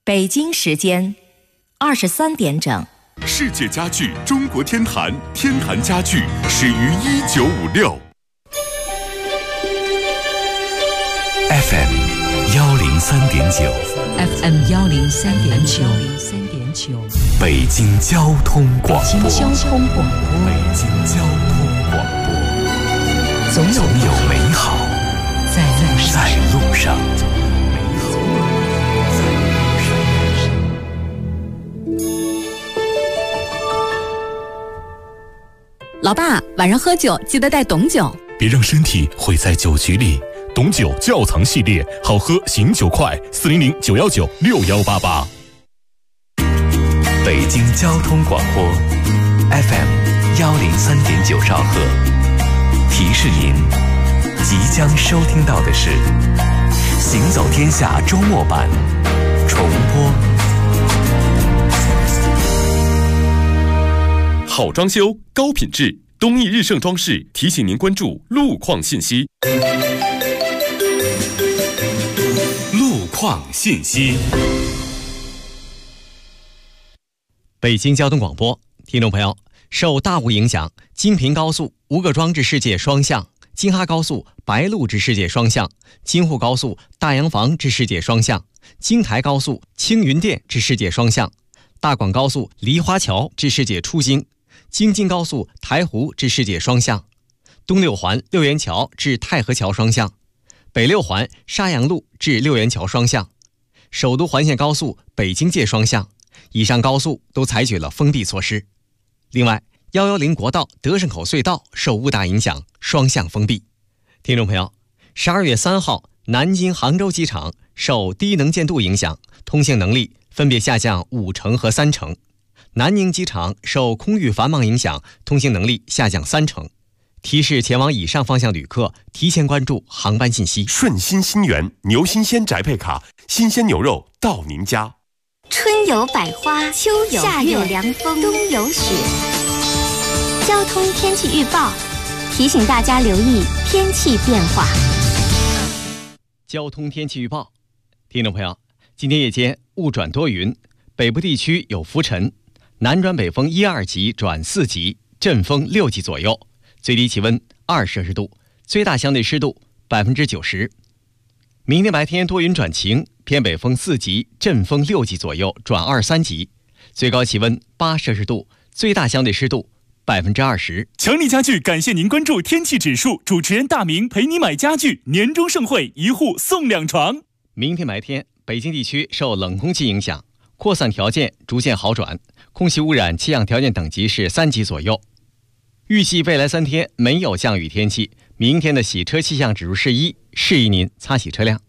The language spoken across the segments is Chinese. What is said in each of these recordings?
北京时间23点整。 世界家具中国天坛，天坛家具始于1956。 FM 103.9 FM 103.9 北京交通广播。 北京交通广播。 北京交通广播。总有美好在路上。 老爸，晚上喝酒记得带董酒， 别让身体毁在酒局里。董酒窖藏系列，好喝醒酒快，400-919-6188。 北京交通广播 FM 103.9兆赫，提示您即将收听到的是《行走天下》周末版重播。 好装修，高品质，东义日盛装饰提醒您关注路况信息。路况信息。 北京交通广播，听众朋友，受大雾影响，京平高速吴各庄至世界双向、京哈高速白鹿至世界双向、京沪高速大洋房至世界双向、京台高速青云店至世界双向、大广高速梨花桥至世界出京、京津高速台湖至世界双向、东六环六元桥至太和桥双向、北六环沙洋路至六元桥双向、首都环线高速北京界双向，以上高速都采取了封闭措施。另外，110国道德胜口隧道受雾大影响，双向封闭。听众朋友，12月3号，南京杭州机场受低能见度影响，通行能力分别下降5成和3成。南宁机场受空域繁忙影响，通行能力下降3成。提示前往以上方向旅客提前关注航班信息。 顺心新源牛新鲜宅配卡，新鲜牛肉到您家。 春有百花，秋有夏有凉风，冬有雪。交通天气预报提醒大家留意天气变化。 交通天气预报，听众朋友，今天夜间雾转多云，北部地区有浮尘，南转北风1、2级转4级，阵风6级左右，最低气温2摄氏度，最大相对湿度90%。明天白天多云转晴，偏北风4级，阵风6级左右转2、3级，最高气温8摄氏度，最大相对湿度20%。 强力家具感谢您关注天气指数，主持人大明陪你买家具，年终盛会1户送2床。 明天白天北京地区受冷空气影响，扩散条件逐渐好转，空气污染气象条件等级是3级左右。预计未来3天没有降雨天气，明天的洗车气象指数是1，适宜您擦洗车辆。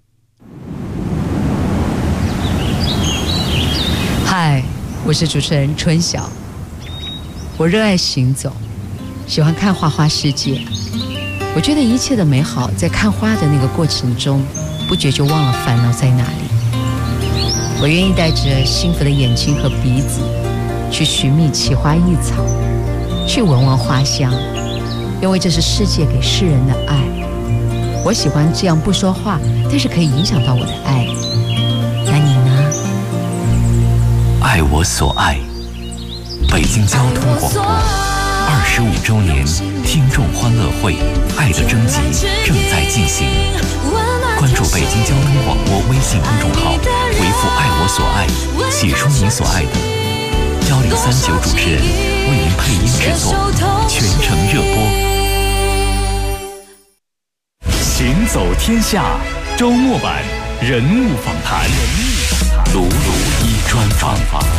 嗨，我是主持人春晓。我热爱行走，喜欢看花花世界。我觉得一切的美好在看花的那个过程中，不觉就忘了烦恼在哪里。我愿意带着幸福的眼睛和鼻子，去寻觅奇花异草，去闻闻花香，因为这是世界给世人的爱。我喜欢这样不说话，但是可以影响到我的爱。那你呢？ 爱我所爱，北京交通广播25周年听众欢乐会爱的征集正在进行，关注北京交通广播微信公众号，回复爱我所爱，写出你所爱的，1039主持人为您配音制作，全程热播。 行走天下周末版人物访谈， 鲁一专访。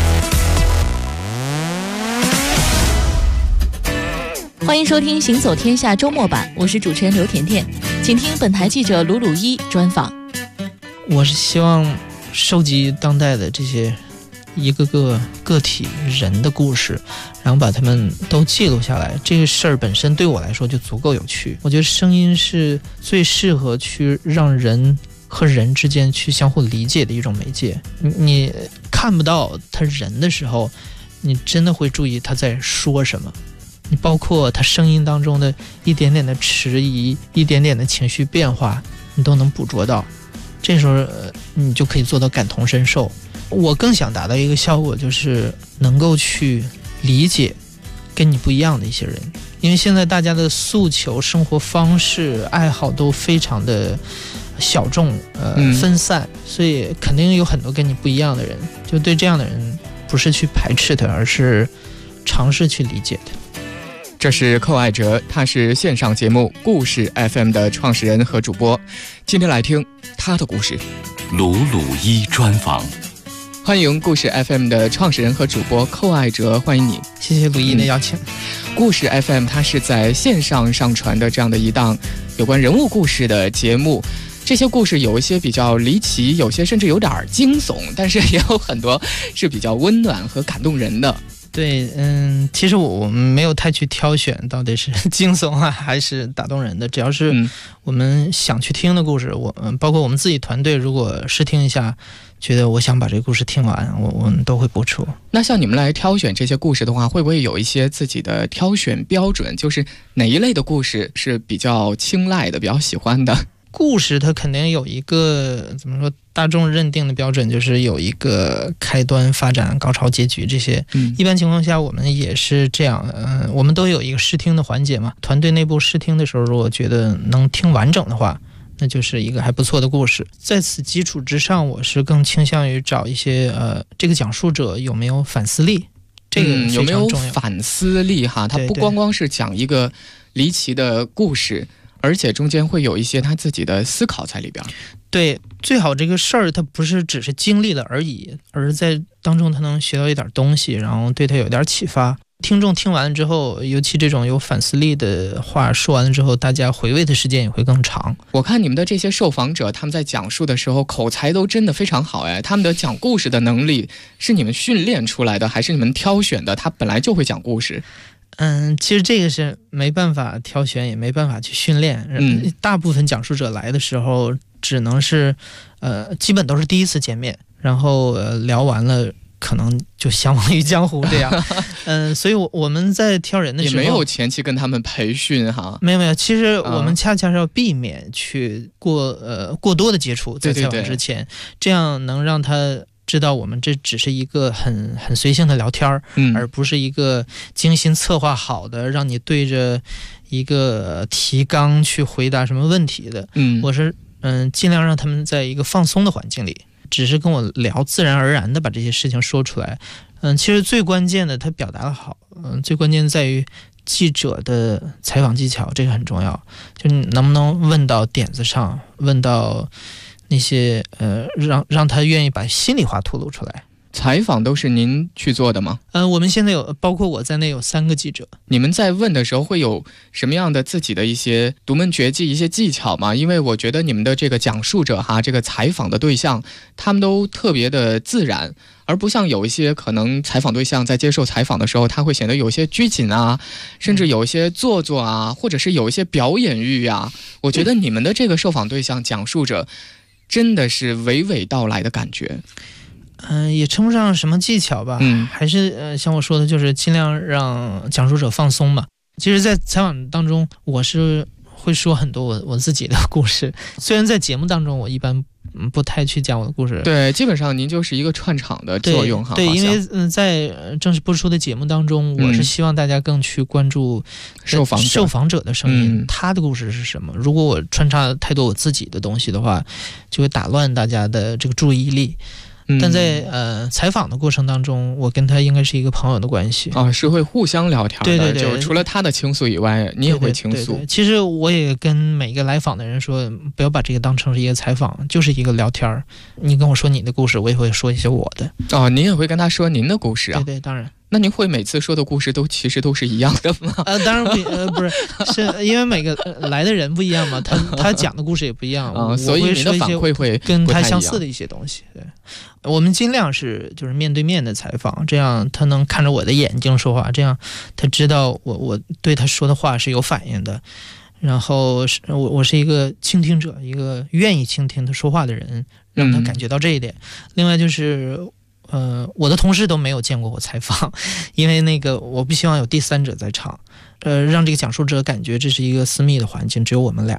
欢迎收听《行走天下》周末版，我是主持人刘甜甜，请听本台记者鲁一专访。 我是希望收集当代的这些一个个个体人的故事，然后把他们都记录下来。这个事儿本身对我来说就足够有趣。我觉得声音是最适合去让人和人之间去相互理解的一种媒介。你看不到他人的时候，你真的会注意他在说什么。你包括他声音当中的一点点的迟疑，一点点的情绪变化，你都能捕捉到。这时候你就可以做到感同身受， 我更想达到一个效果，就是能够去理解跟你不一样的一些人，因为现在大家的诉求、生活方式、爱好都非常的小众分散，所以肯定有很多跟你不一样的人，就对这样的人不是去排斥他，而是尝试去理解他。 这是寇爱哲，他是线上节目故事 FM 的创始人和主播。今天来听他的故事。 鲁鲁一专访， 欢迎故事 FM 的创始人和主播寇爱哲，欢迎你。 谢谢鲁一的邀请。 故事 FM 它是在线上上传的这样的一档有关人物故事的节目，这些故事有一些比较离奇，有些甚至有点惊悚，但是也有很多是比较温暖和感动人的。 对，其实我们没有太去挑选到底是惊悚啊还是打动人的，只要是我们想去听的故事，包括我们自己团队如果试听一下，觉得我想把这个故事听完，我们都会播出。 那像你们来挑选这些故事的话，会不会有一些自己的挑选标准，就是哪一类的故事是比较青睐的，比较喜欢的？ 故事它肯定有一个怎么说大众认定的标准，就是有一个开端、发展、高潮、结局这些。一般情况下我们也是这样，我们都有一个试听的环节嘛。团队内部试听的时候，如果觉得能听完整的话，那就是一个还不错的故事。在此基础之上，我是更倾向于找一些这个讲述者有没有反思力，这个有没有反思力哈？它不光光是讲一个离奇的故事，而且中间会有一些他自己的思考在里边。 对，最好这个事儿他不是只是经历了而已，而在当中他能学到一点东西，然后对他有点启发。听众听完了之后，尤其这种有反思力的话说完了之后，大家回味的时间也会更长。 我看你们的这些受访者，他们在讲述的时候口才都真的非常好哎，他们的讲故事的能力是你们训练出来的，还是你们挑选的？他本来就会讲故事。 其实这个是没办法挑选，也没办法去训练。大部分讲述者来的时候，只能是基本都是第一次见面，然后聊完了，可能就相忘于江湖这样。所以我们在挑人的时候也没有前期跟他们培训哈。 没有，其实我们恰恰是要避免去过多的接触，在采访之前，这样能让他知道我们这只是一个很随性的聊天，而不是一个精心策划好的让你对着一个提纲去回答什么问题的。我是尽量让他们在一个放松的环境里，只是跟我聊，自然而然的把这些事情说出来。其实最关键的他表达的好，最关键在于记者的采访技巧，这个很重要，就你能不能问到点子上，问到那些让他愿意把心里话吐露出来。 采访都是您去做的吗？ 我们现在有，包括我在内有3个记者。 你们在问的时候会有什么样的自己的一些独门绝技、一些技巧吗？因为我觉得你们的这个讲述者哈，这个采访的对象，他们都特别的自然，而不像有一些可能采访对象在接受采访的时候，他会显得有些拘谨啊，甚至有一些做作啊，或者是有一些表演欲啊。我觉得你们的这个受访对象讲述者真的是娓娓道来的感觉。 也称不上什么技巧吧，还是像我说的，就是尽量让讲述者放松吧。其实在采访当中，我是会说很多我自己的故事，虽然在节目当中我一般不太去讲我的故事。 对，基本上您就是一个串场的作用哈。 对，因为在正式播出的节目当中，我是希望大家更去关注受访者的声音，他的故事是什么。如果我穿插太多我自己的东西的话，就会打乱大家的这个注意力。但在采访的过程当中，我跟他应该是一个朋友的关系是会互相聊天的。 对， 就除了他的倾诉以外，你也会倾诉。 对，其实我也跟每个来访的人说，不要把这个当成是一个采访，就是一个聊天。你跟我说你的故事，我也会说一些我的。 您也会跟他说您的故事啊？ 对，当然。 那您会每次说的故事其实都是一样的吗？ 当然不是，是因为每个来的人不一样嘛，他讲的故事也不一样， 所以您的反馈会跟他相似的一些东西。对，我们尽量是就是面对面的采访，这样他能看着我的眼睛说话，这样他知道我对他说的话是有反应的。然后我是一个倾听者，一个愿意倾听他说话的人，让他感觉到这一点。另外就是我的同事都没有见过我采访，因为我不希望有第三者在场，让这个讲述者感觉这是一个私密的环境，只有我们俩。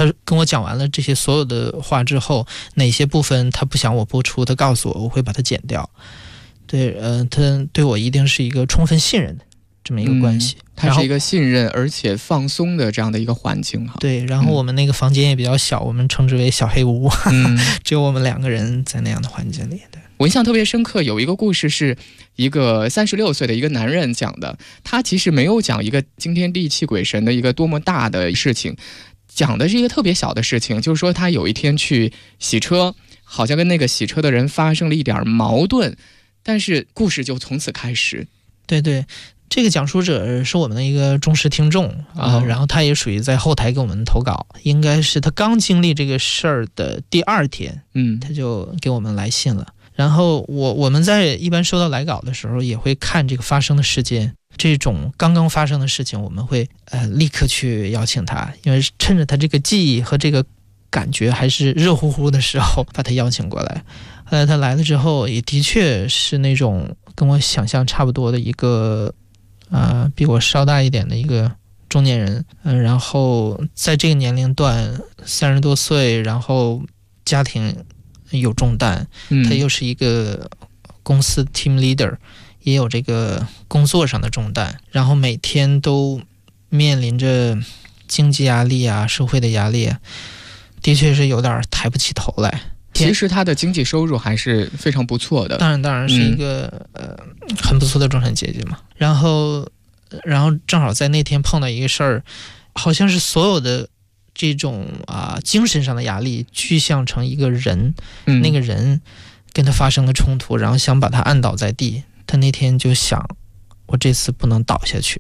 他跟我讲完了这些所有的话之后，哪些部分他不想我播出，他告诉我，我会把它剪掉。对，他对我一定是一个充分信任的这么一个关系。 它是一个信任而且放松的这样的一个环境哈。 对，然后我们那个房间也比较小，我们称之为小黑屋，只有我们2个人在那样的环境里。对， 我印象特别深刻，有一个故事是一个36岁的一个男人讲的，他其实没有讲一个惊天地泣鬼神的一个多么大的事情，讲的是一个特别小的事情，就是说他有一天去洗车，好像跟那个洗车的人发生了一点矛盾，但是故事就从此开始。 对对，这个讲述者是我们的一个忠实听众然后他也属于在后台给我们投稿，应该是他刚经历这个事儿的第2天，他就给我们来信了。然后我们在一般收到来稿的时候，也会看这个发生的时间，这种刚刚发生的事情，我们会立刻去邀请他，因为趁着他这个记忆和这个感觉还是热乎乎的时候，把他邀请过来。后来他来了之后，也的确是那种跟我想象差不多的一个比我稍大一点的一个中年人，然后在这个年龄段30多岁，然后家庭有重担，他又是一个公司 team leader， 也有这个工作上的重担，然后每天都面临着经济压力啊，社会的压力，的确是有点抬不起头来。 其实他的经济收入还是非常不错的， 当然是一个很不错的中产阶级嘛。然后正好在那天碰到一个事儿，好像是所有的这种精神上的压力具象成一个人，那个人跟他发生了冲突，然后想把他按倒在地。他那天就想，我这次不能倒下去。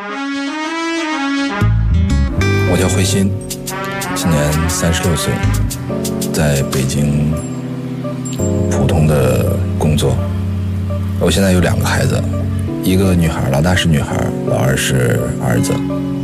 我叫慧鑫，今年36岁，在北京普通的工作。我现在有2个孩子，一个女孩，老大是女孩，老二是儿子。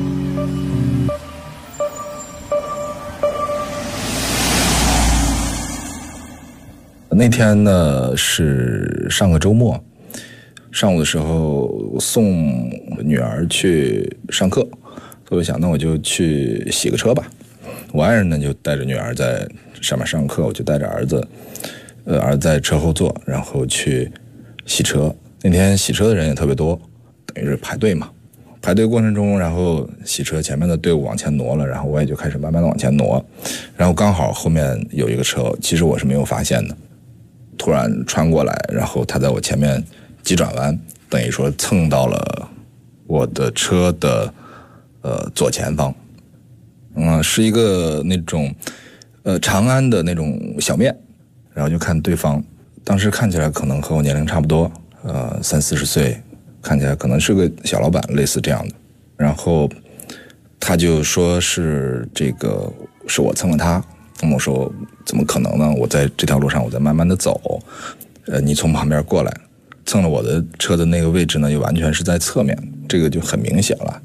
那天呢是上个周末，上午的时候送女儿去上课，所以我想那我就去洗个车吧。我爱人呢就带着女儿在上面上课，我就带着儿子在车后座，然后去洗车。那天洗车的人也特别多，等于是排队嘛。排队过程中，然后洗车前面的队伍往前挪了，然后我也就开始慢慢的往前挪，然后刚好后面有一个车，其实我是没有发现的，突然穿过来，然后他在我前面急转弯，等于说蹭到了我的车的左前方。是一个那种长安的那种小面，然后就看对方当时看起来可能和我年龄差不多，30-40岁，看起来可能是个小老板，类似这样的。然后他就说是这个是我蹭了他，我说怎么可能呢？我在这条路上我在慢慢的走，你从旁边过来蹭了我的车的那个位置呢，又完全是在侧面，这个就很明显了。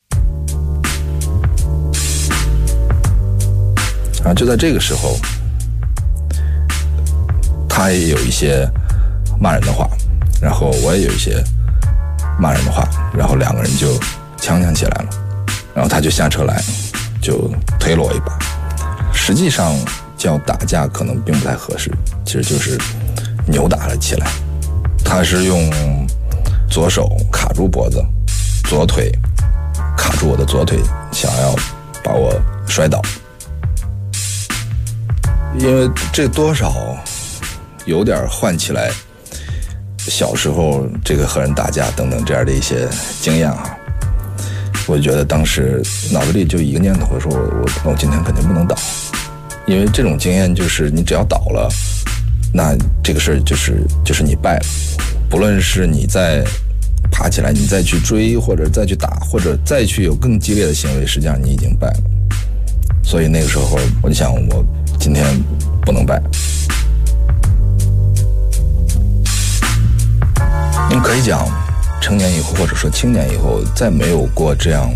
然后就在这个时候，他也有一些骂人的话，然后我也有一些骂人的话，然后2个人就呛起来了。然后他就下车来，就推了我一把。实际上叫打架可能并不太合适，其实就是扭打了起来。他是用左手卡住脖子，左腿卡住我的左腿，想要把我摔倒。因为这多少有点唤起来小时候这个和人打架等等这样的一些经验啊。我觉得当时脑子里就一个念头，说我今天肯定不能倒，因为这种经验就是你只要倒了，那这个事儿就是你败了，不论是你再爬起来，你再去追，或者再去打，或者再去有更激烈的行为，实际上你已经败了。所以那个时候我就想，我今天不能败。你可以讲成年以后，或者说青年以后，再没有过这样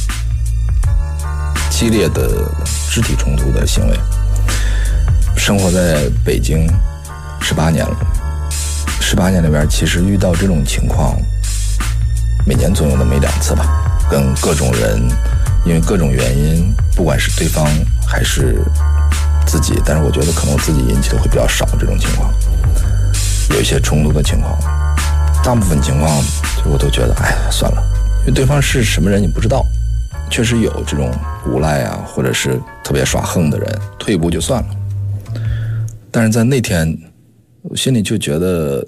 激烈的肢体冲突的行为。生活在北京18年了，18年里边其实遇到这种情况每年总有那么1-2次吧，跟各种人因为各种原因，不管是对方还是自己，但是我觉得可能我自己引起的会比较少这种情况，有一些冲突的情况，大部分情况我都觉得算了，因为对方是什么人你不知道，确实有这种无赖啊，或者是特别耍横的人，退一步就算了。但是在那天我心里就觉得，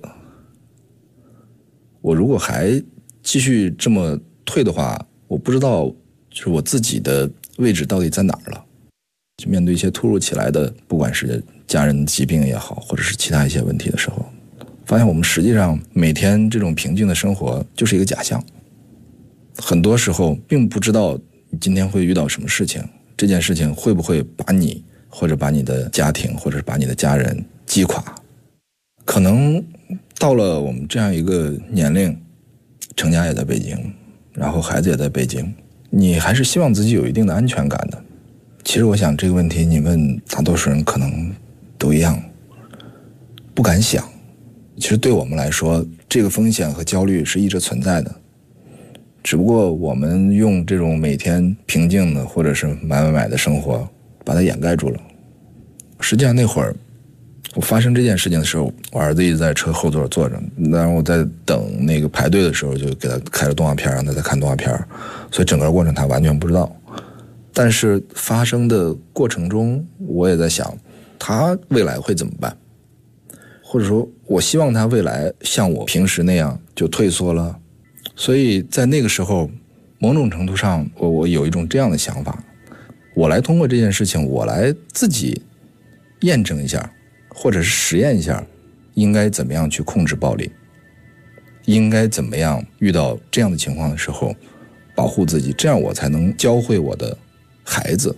我如果还继续这么退的话，我不知道就是我自己的位置到底在哪儿了。就面对一些突如其来的，不管是家人疾病也好，或者是其他一些问题的时候，发现我们实际上每天这种平静的生活就是一个假象。很多时候并不知道你今天会遇到什么事情，这件事情会不会把你或者把你的家庭或者是把你的家人击垮。可能到了我们这样一个年龄，成家也在北京，然后孩子也在北京，你还是希望自己有一定的安全感的。其实我想这个问题你问大多数人可能都一样，不敢想。其实对我们来说，这个风险和焦虑是一直存在的，只不过我们用这种每天平静的或者是买的生活把它掩盖住了。实际上那会儿我发生这件事情的时候，我儿子一直在车后座坐着，然后我在等那个排队的时候就给他开了动画片，让他在看动画片，所以整个过程他完全不知道。但是发生的过程中，我也在想他未来会怎么办，或者说我希望他未来像我平时那样就退缩了。所以在那个时候某种程度上我有一种这样的想法，我来通过这件事情，我来自己验证一下或者是实验一下应该怎么样去控制暴力，应该怎么样遇到这样的情况的时候保护自己，这样我才能教会我的孩子。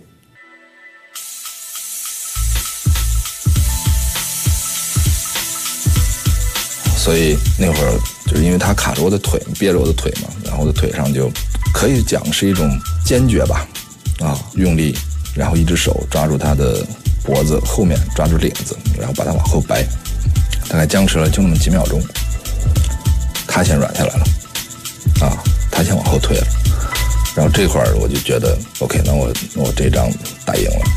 所以那会儿就是因为他卡着我的腿，憋着我的腿嘛，然后我的腿上就可以讲是一种坚决吧，用力，然后一只手抓住他的脖子后面，抓住领子，然后把他往后掰，大概僵持了就那么几秒钟，他先软下来了，他先往后退了，然后这会儿我就觉得 OK， 那我这仗打赢了。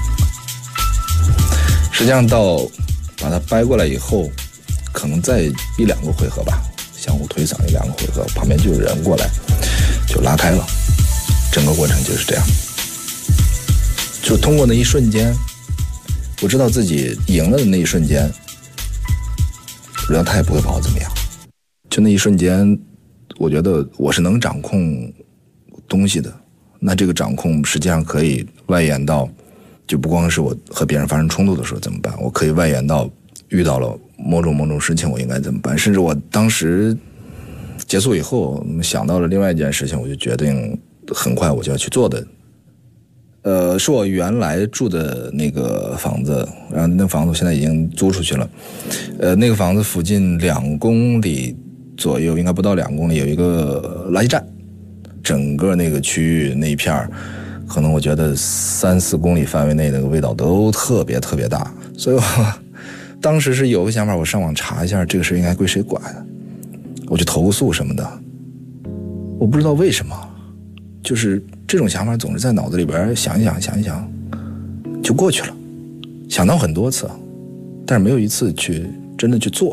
实际上到把他掰过来以后，可能再1-2个回合吧，相互推搡1-2个回合，旁边就有人过来就拉开了，整个过程就是这样。就通过那一瞬间，我知道自己赢了的那一瞬间，我知道他也不会把我怎么样。就那一瞬间，我觉得我是能掌控东西的。那这个掌控实际上可以外延到，就不光是我和别人发生冲突的时候怎么办，我可以外延到遇到了某种事情我应该怎么办。甚至我当时结束以后想到了另外一件事情，我就决定很快我就要去做的。是我原来住的那个房子，然后那个房子我现在已经租出去了。那个房子附近2公里左右，应该不到2公里，有一个垃圾站。整个那个区域那一片可能我觉得3-4公里范围内那个味道都特别特别大。所以我当时是有个想法，我上网查一下这个事应该归谁管，我去投诉什么的。我不知道为什么，就是这种想法总是在脑子里边想一想就过去了，想到很多次，但是没有一次去真的去做。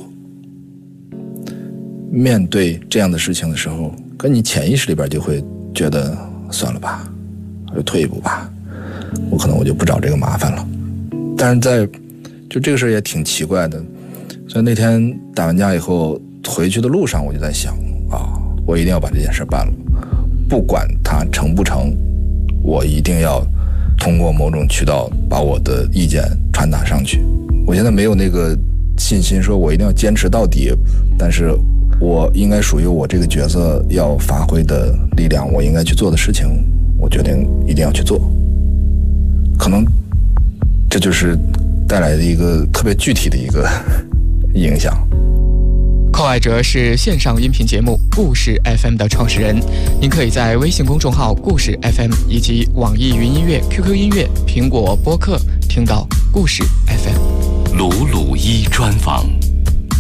面对这样的事情的时候，跟你潜意识里边就会觉得算了吧，就退一步吧，我可能就不找这个麻烦了。但是就这个事也挺奇怪的，所以那天打完架以后回去的路上，我就在想我一定要把这件事办了，不管它成不成，我一定要通过某种渠道把我的意见传达上去。我现在没有那个信心说我一定要坚持到底，但是我应该属于我这个角色要发挥的力量，我应该去做的事情，我决定一定要去做。可能这就是带来的一个特别具体的一个影响。 寇爱哲是线上音频节目故事 FM 的创始人，您可以在微信公众号故事 FM 以及网易云音乐、QQ 音乐、苹果播客听到故事 FM。 鲁鲁一专访。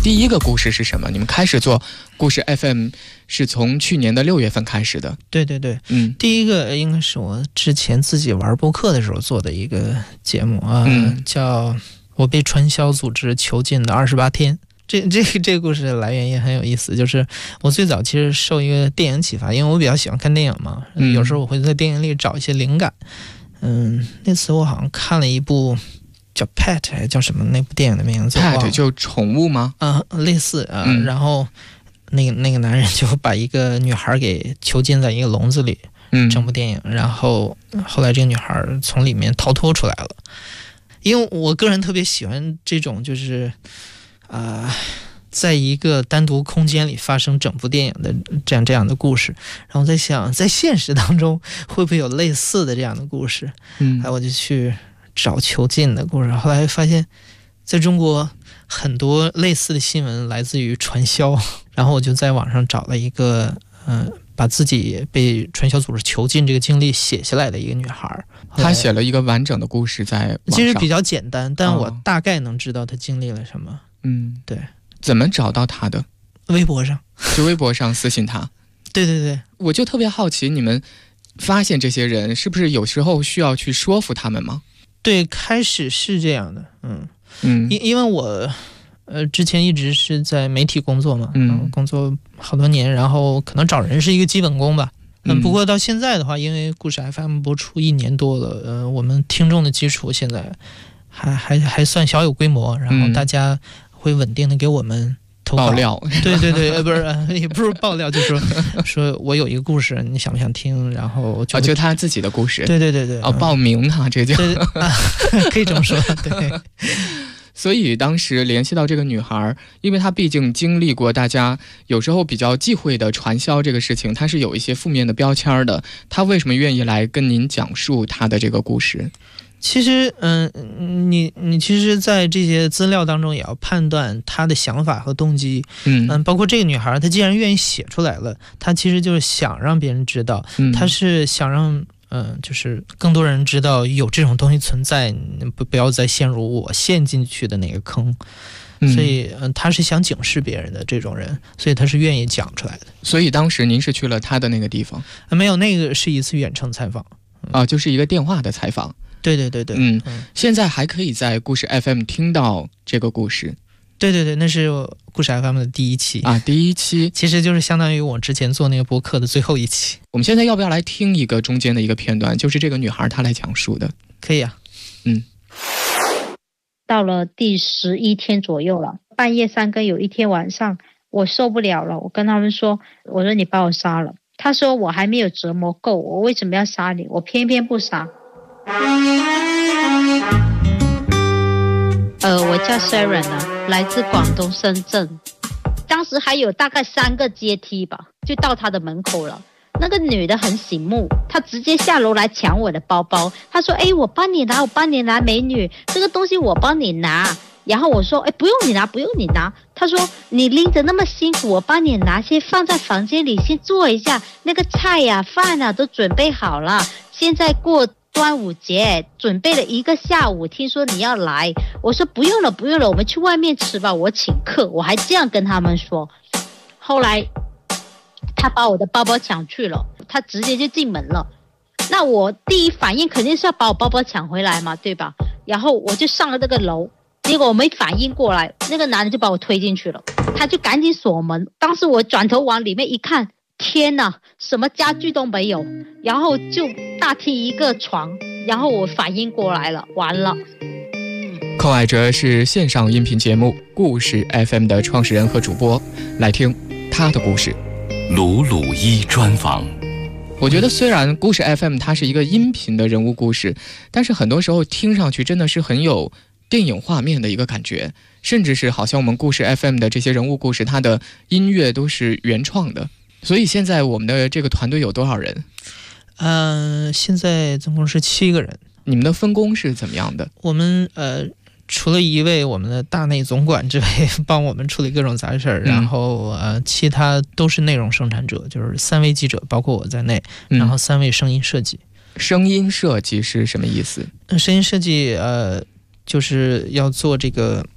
第一个故事是什么？你们开始做故事 FM 是从去年的6月份开始的。 对对对，第一个应该是我之前自己玩播客的时候做的一个节目啊，叫我被传销组织囚禁的28天。这个故事的来源也很有意思，就是我最早其实受一个电影启发，因为我比较喜欢看电影嘛，有时候我会在电影里找一些灵感。那次我好像看了一部叫 Pet 还叫什么，那部电影的名字 Pet 就宠物吗？ 类似然后那个男人就把一个女孩给囚禁在一个笼子里，整部电影，然后后来这个女孩从里面逃脱出来了。因为我个人特别喜欢这种就是在一个单独空间里发生整部电影的这样的故事，然后在想在现实当中会不会有类似的这样的故事，我就去找囚禁的故事，后来发现在中国很多类似的新闻来自于传销，然后我就在网上找了一个把自己被传销组织囚禁这个经历写下来的一个女孩， 她写了一个完整的故事在网上， 其实比较简单，但我大概能知道她经历了什么。对。 怎么找到她的？ 微博上， 就微博上私信她。 对对对， 我就特别好奇，你们发现这些人是不是有时候需要去说服他们吗？ 对，开始是这样的，因为我之前一直是在媒体工作嘛，工作好多年，然后可能找人是一个基本功吧。不过到现在的话，因为故事 FM 播出1年多了，我们听众的基础现在还算小有规模，然后大家会稳定的给我们投稿爆料。 对对对，不是也不是爆料，就是说我有一个故事，你想不想听？然后就他自己的故事。 对对对对， 报名哈，这就可以这么说。对。 所以当时联系到这个女孩，因为她毕竟经历过大家有时候比较忌讳的传销这个事情，她是有一些负面的标签的。她为什么愿意来跟您讲述她的这个故事？ 其实你其实在这些资料当中也要判断她的想法和动机。包括这个女孩她既然愿意写出来了，她其实就是想让别人知道，她是想让就是更多人知道有这种东西存在，不要再陷入我陷进去的那个坑。所以他是想警示别人的这种人，所以他是愿意讲出来的。 所以当时您是去了他的那个地方？ 没有，那个是一次远程采访。 就是一个电话的采访。 对对对对。 现在还可以在故事 FM 听到这个故事。 对对对，那是故事 FM 的第1期第1期其实就是相当于我之前做那个播客的最后1期。 我们现在要不要来听一个中间的一个片段，就是这个女孩她来讲述的？ 可以啊。 到了第11天左右了，半夜3更，有一天晚上我受不了了，我跟他们说，我说你把我杀了。他说我还没有折磨够，我为什么要杀你？我偏偏不杀。我叫 Sharon 来自广东深圳。当时还有大概3个阶梯吧，就到他的门口了。那个女的很醒目，她直接下楼来抢我的包包。她说我帮你拿，我帮你拿，美女，这个东西我帮你拿。然后我说不用你拿，不用你拿。她说你拎着那么辛苦，我帮你拿，先放在房间里先坐一下，那个菜呀饭啊都准备好了，现在过端午节准备了1个下午，听说你要来。我说不用了不用了，我们去外面吃吧，我请客。我还这样跟他们说。后来他把我的包包抢去了，他直接就进门了。那我第一反应肯定是要把我包包抢回来嘛，对吧？然后我就上了这个楼，结果我没反应过来，那个男的就把我推进去了，他就赶紧锁门。当时我转头往里面一看，天哪，什么家具都没有，然后就大厅一个床，然后我反应过来了，完了。 寇爱哲是线上音频节目故事 FM 的创始人和主播，来听他的故事。 鲁鲁一专访。 我觉得虽然故事 FM 它是一个音频的人物故事，但是很多时候听上去真的是很有电影画面的一个感觉，甚至是好像我们故事 FM 的这些人物故事，它的音乐都是原创的。所以现在我们的这个团队有多少人？ 现在总共是7个人。 你们的分工是怎么样的？ 我们除了一位我们的大内总管之外帮我们处理各种杂事儿，然后其他都是内容生产者，就是3位记者包括我在内，然后3位声音设计。 声音设计是什么意思？ 声音设计就是要做这个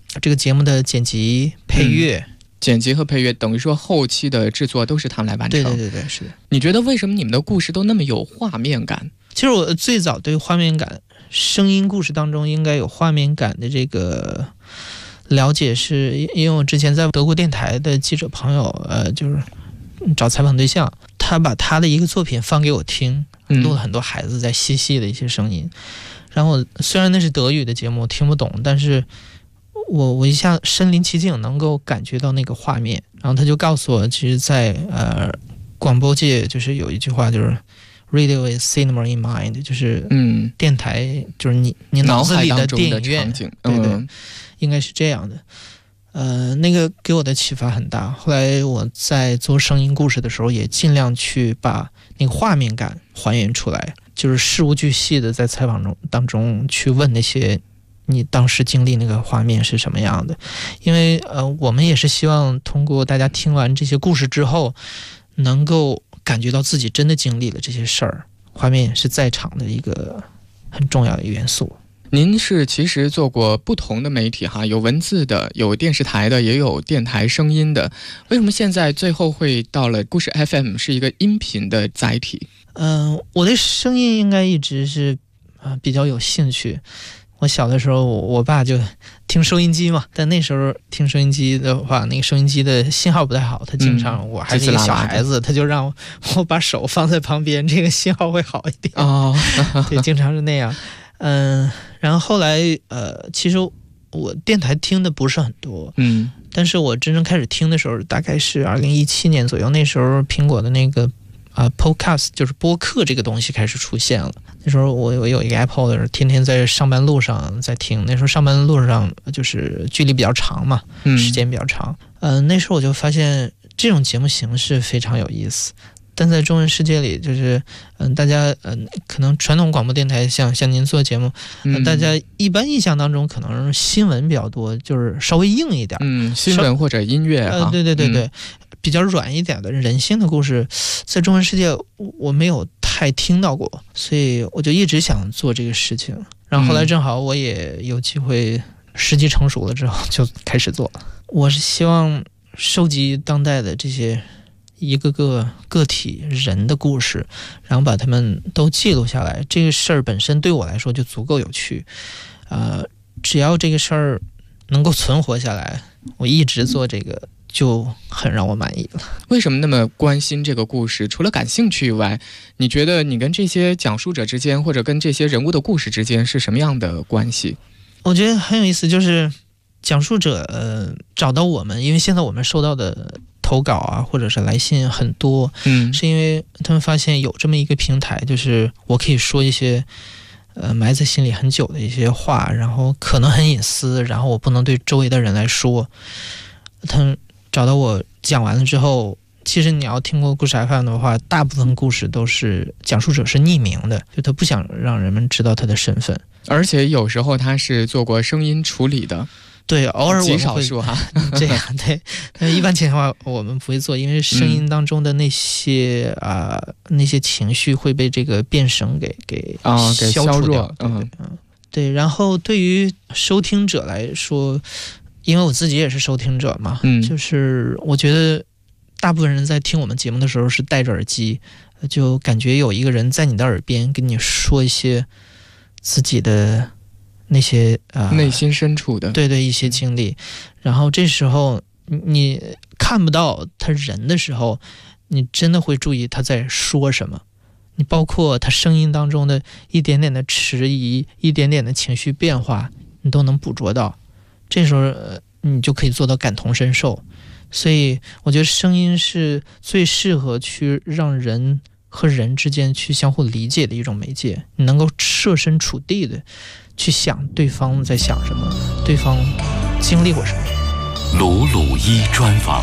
这个节目的剪辑、配乐。 剪辑和配乐等于说后期的制作都是他们来完成。 对，是的。 你觉得为什么你们的故事都那么有画面感？ 其实我最早对画面感，声音故事当中应该有画面感的这个了解，是因为我之前在德国电台的记者朋友，就是找采访对象，他把他的一个作品放给我听，录了很多孩子在嬉戏的一些声音。然后虽然那是德语的节目，我听不懂，但是我一下身临其境，能够感觉到那个画面。然后他就告诉我，其实在广播界就是有一句话，就是 Radio is cinema in mind， 就是电台就是你脑子里的电影院，对，应该是这样的。那个给我的启发很大。后来我在做声音故事的时候，也尽量去把那个画面感还原出来，就是事无巨细的在采访当中去问那些你当时经历那个画面是什么样的。因为我们也是希望通过大家听完这些故事之后，能够感觉到自己真的经历了这些事儿，画面是在场的一个很重要的元素。 您是其实做过不同的媒体哈，有文字的，有电视台的，也有电台声音的。为什么现在最后会到了故事 FM 是一个音频的载体？ 我对声音应该一直是比较有兴趣。我小的时候，我爸就听收音机嘛，但那时候听收音机的话，那个收音机的信号不太好，他经常我还是一个小孩子，他就让我把手放在旁边，这个信号会好一点。对，经常是那样。然后后来其实我电台听的不是很多，但是我真正开始听的时候，大概是2017年左右，那时候苹果的那个Podcast 就是播客这个东西开始出现了。那时候我有一个 Apple 的，天天在上班路上在听。那时候上班路上就是距离比较长嘛，时间比较长。那时候我就发现这种节目形式非常有意思。但在中文世界里，就是大家可能传统广播电台像您做节目，大家一般印象当中可能新闻比较多，就是稍微硬一点， 新闻或者音乐啊， 对，比较软一点的人性的故事，在中文世界我没有太听到过，所以我就一直想做这个事情。然后后来正好我也有机会，时机成熟了之后就开始做了。我是希望收集当代的这些一个个个体人的故事，然后把他们都记录下来。这个事儿本身对我来说就足够有趣，只要这个事儿能够存活下来，我一直做这个就很让我满意了。 为什么那么关心这个故事？除了感兴趣以外，你觉得你跟这些讲述者之间，或者跟这些人物的故事之间是什么样的关系？ 我觉得很有意思，就是讲述者找到我们，因为现在我们收到的投稿啊，或者是来信很多，是因为他们发现有这么一个平台，就是我可以说一些埋在心里很久的一些话，然后可能很隐私，然后我不能对周围的人来说。他们找到我讲完了之后，其实你要听过故事 FM 的话，大部分故事都是讲述者是匿名的，就他不想让人们知道他的身份， 而且有时候他是做过声音处理的。 对，偶尔我们会极少数哈， 这样对。但一般情况下我们不会做，因为声音当中的那些那些情绪会被这个变声给消除掉。对。然后对于收听者来说，因为我自己也是收听者嘛，就是我觉得大部分人在听我们节目的时候是戴着耳机，就感觉有一个人在你的耳边跟你说一些自己的那些内心深处的， 对一些经历。然后这时候你看不到他人的时候，你真的会注意他在说什么，你包括他声音当中的一点点的迟疑，一点点的情绪变化，你都能捕捉到。这时候你就可以做到感同身受。所以我觉得声音是最适合去让人和人之间去相互理解的一种媒介，你能够设身处地的去想对方在想什么，对方经历过什么。 鲁鲁一专访。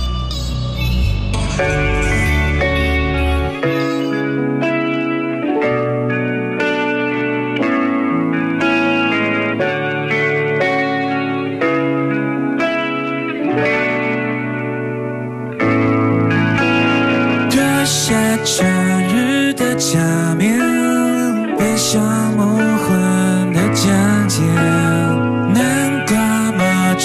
脱下春日的假面，背上梦魂的讲解，南瓜马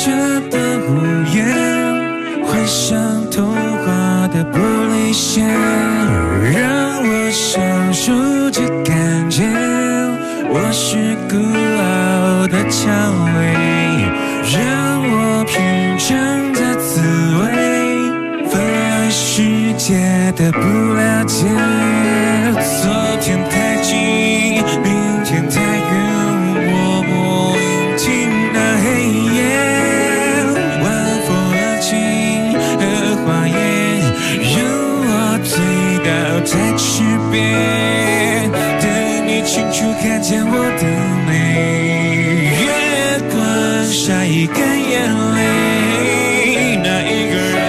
蔷薇，让我品尝这滋味。分爱世界的不了解，昨天太近，明天太远，我不应进那黑夜。晚风而静和花叶，让我醉倒在池边，等你清楚看见我的美。月光晒干眼泪，那一个人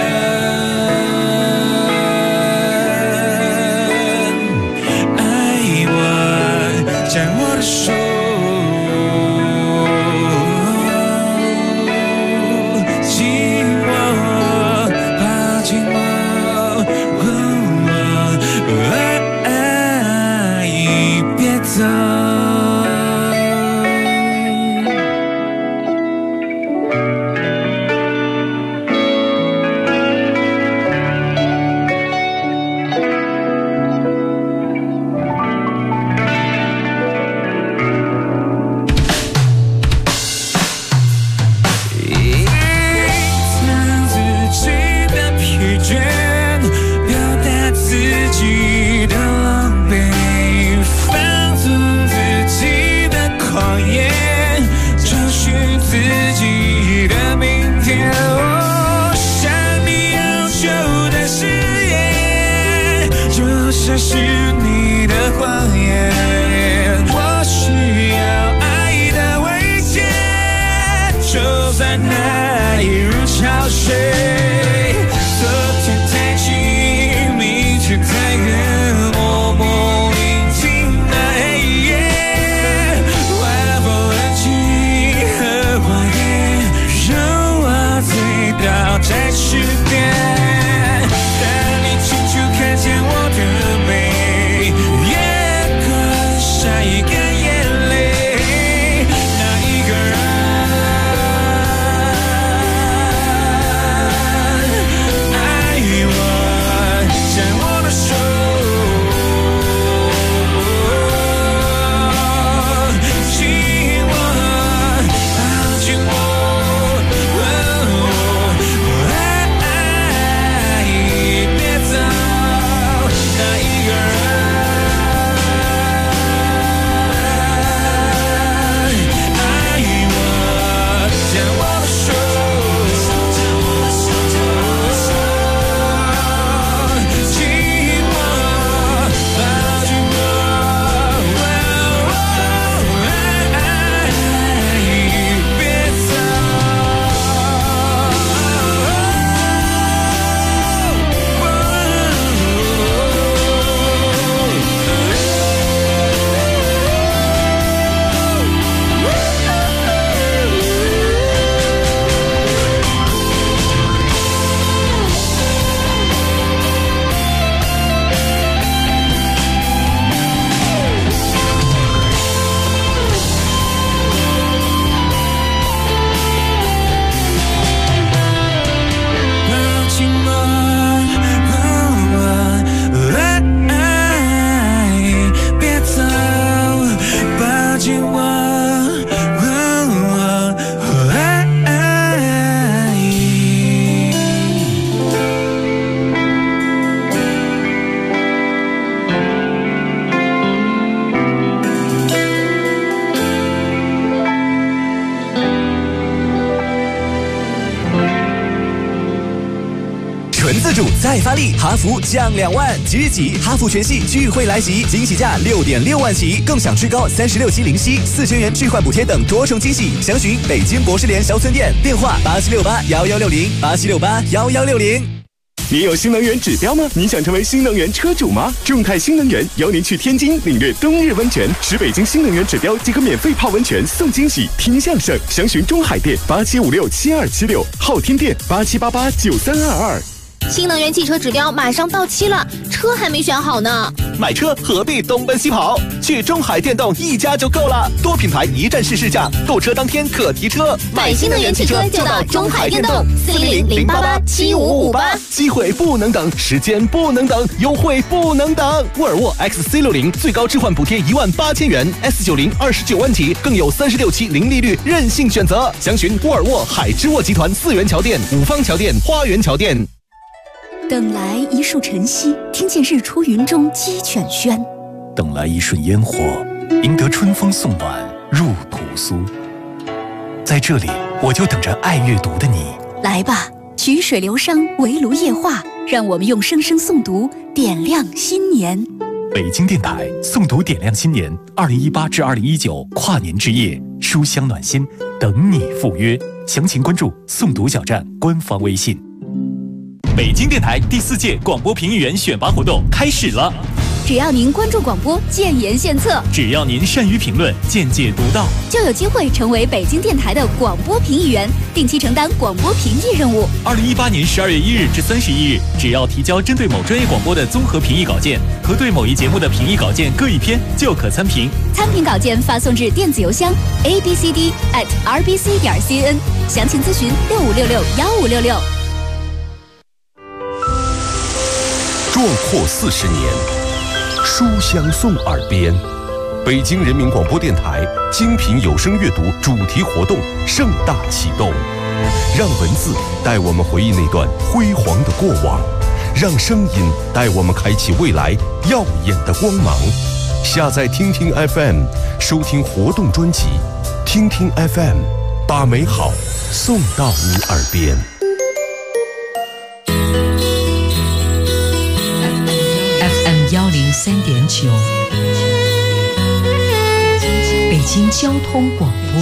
爱我，牵我的手，紧握，抱紧我，别走。这是你的谎言，我需要爱的慰藉，就在那一如潮水。昨天太近，明天太远，我不应进那黑夜。晚风安静和花叶，让我醉倒在池边，但你清楚看见我的美，月光晒干眼泪，那一个人爱我，牵我的手，紧握，抱紧我，别走，那一个人。 纯自主再发力，哈弗降2万，即日起哈弗全系聚会来袭，惊喜价6.6万起，更享最高36期零息，4000元置换补贴等多重惊喜。详询北京博士联销村店，电话87681160，87681160。 你有新能源指标吗？你想成为新能源车主吗？众泰新能源邀您去天津领略冬日温泉，使北京新能源指标即可免费泡温泉送惊喜，听相声。详询中海店87567276，昊天店87889322。 新能源汽车指标马上到期了，车还没选好呢。 买车何必东奔西跑？去中海电动一家就够了，多品牌一站式试驾，购车当天可提车。 买新能源汽车就到中海电动，400-088-7558。 机会不能等，时间不能等，优惠不能等。沃尔沃 XC60最高置换补贴18000元 ，S90 29万起，更有36期零利率任性选择。详询沃尔沃海之沃集团4元桥店、五方桥店、花园桥店。 等来一束晨曦，听见日出云中鸡犬喧； 等来一瞬烟火，赢得春风送暖入屠苏。在这里，我就等着爱阅读的你。 来吧，曲水流觞，围炉夜话，让我们用声声诵读点亮新年。 北京电台诵读点亮新年2018至2019跨年之夜，书香暖心，等你赴约。详情关注诵读小站官方微信。北京电台第4届广播评议员选拔活动开始了。 只要您关注广播，建言献策； 只要您善于评论，见解独到， 就有机会成为北京电台的广播评议员，定期承担广播评议任务。 2018年12月1日至31日，只要提交针对某专业广播的综合评议稿件和对某一节目的评议稿件各一篇，就可参评。 参评稿件发送至电子邮箱 abcd@rbc.cn， 详情咨询65661566。 壮阔40年，书香送耳边。北京人民广播电台精品有声阅读主题活动盛大启动，让文字带我们回忆那段辉煌的过往，让声音带我们开启未来耀眼的光芒。下载听听 FM， 收听活动专辑，听听 FM， 把美好送到你耳边。 103.9，北京交通广播，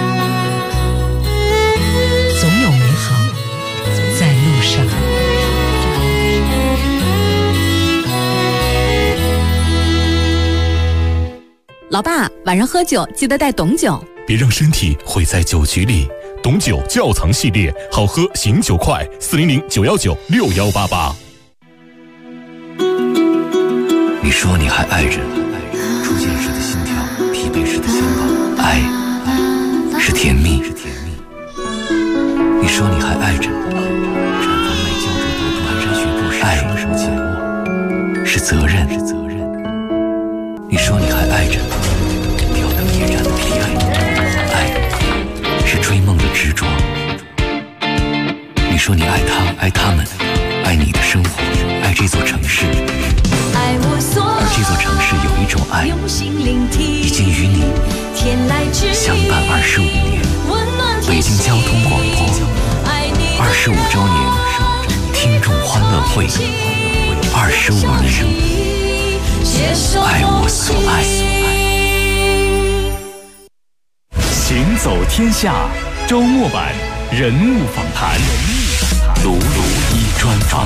总有美好在路上。 老爸，晚上喝酒记得带董酒， 别让身体毁在酒局里。董酒窖藏系列，好喝醒酒快，400-919-6188。 你说你还爱着，初见时的心跳，疲惫时的肩膀，爱是甜蜜。你说你还爱着，绽放麦焦灼朵蹌跚学步时，爱是责任。你说你还爱着，吊灯夜战的疲惫，爱是追梦的执着。你说你爱他，爱他们，爱你的生活，爱这座城市。而这座城市有一种爱，已经与你相伴25年。北京交通广播25周年听众欢乐会，25年，爱我所爱。行走天下周末版人物访谈，鲁鲁一专访。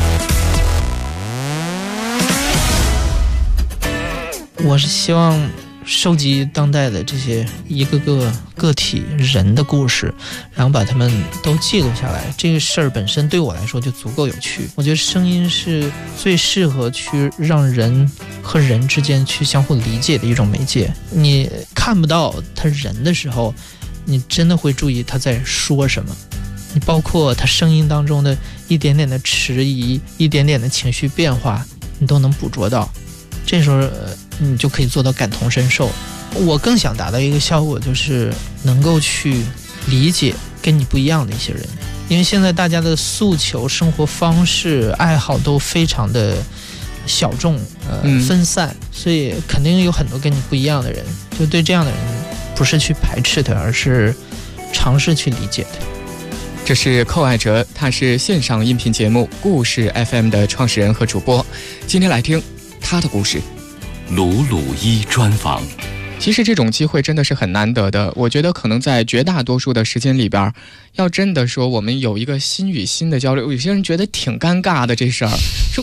我是希望收集当代的这些一个个个体人的故事，然后把他们都记录下来。这个事儿本身对我来说就足够有趣。我觉得声音是最适合去让人和人之间去相互理解的一种媒介。你看不到他人的时候，你真的会注意他在说什么，你包括他声音当中的一点点的迟疑，一点点的情绪变化，你都能捕捉到。这时候你就可以做到感同身受。我更想达到一个效果，就是能够去理解跟你不一样的一些人，因为现在大家的诉求、生活方式、爱好都非常的小众、分散，所以肯定有很多跟你不一样的人。就对这样的人，不是去排斥他，而是尝试去理解他。 这是寇爱哲，他是线上音频节目故事 FM 的创始人和主播。今天来听他的故事。 鲁鲁一专访。 其实这种机会真的是很难得的，我觉得可能在绝大多数的时间里边，要真的说我们有一个心与心的交流，有些人觉得挺尴尬的这事儿，说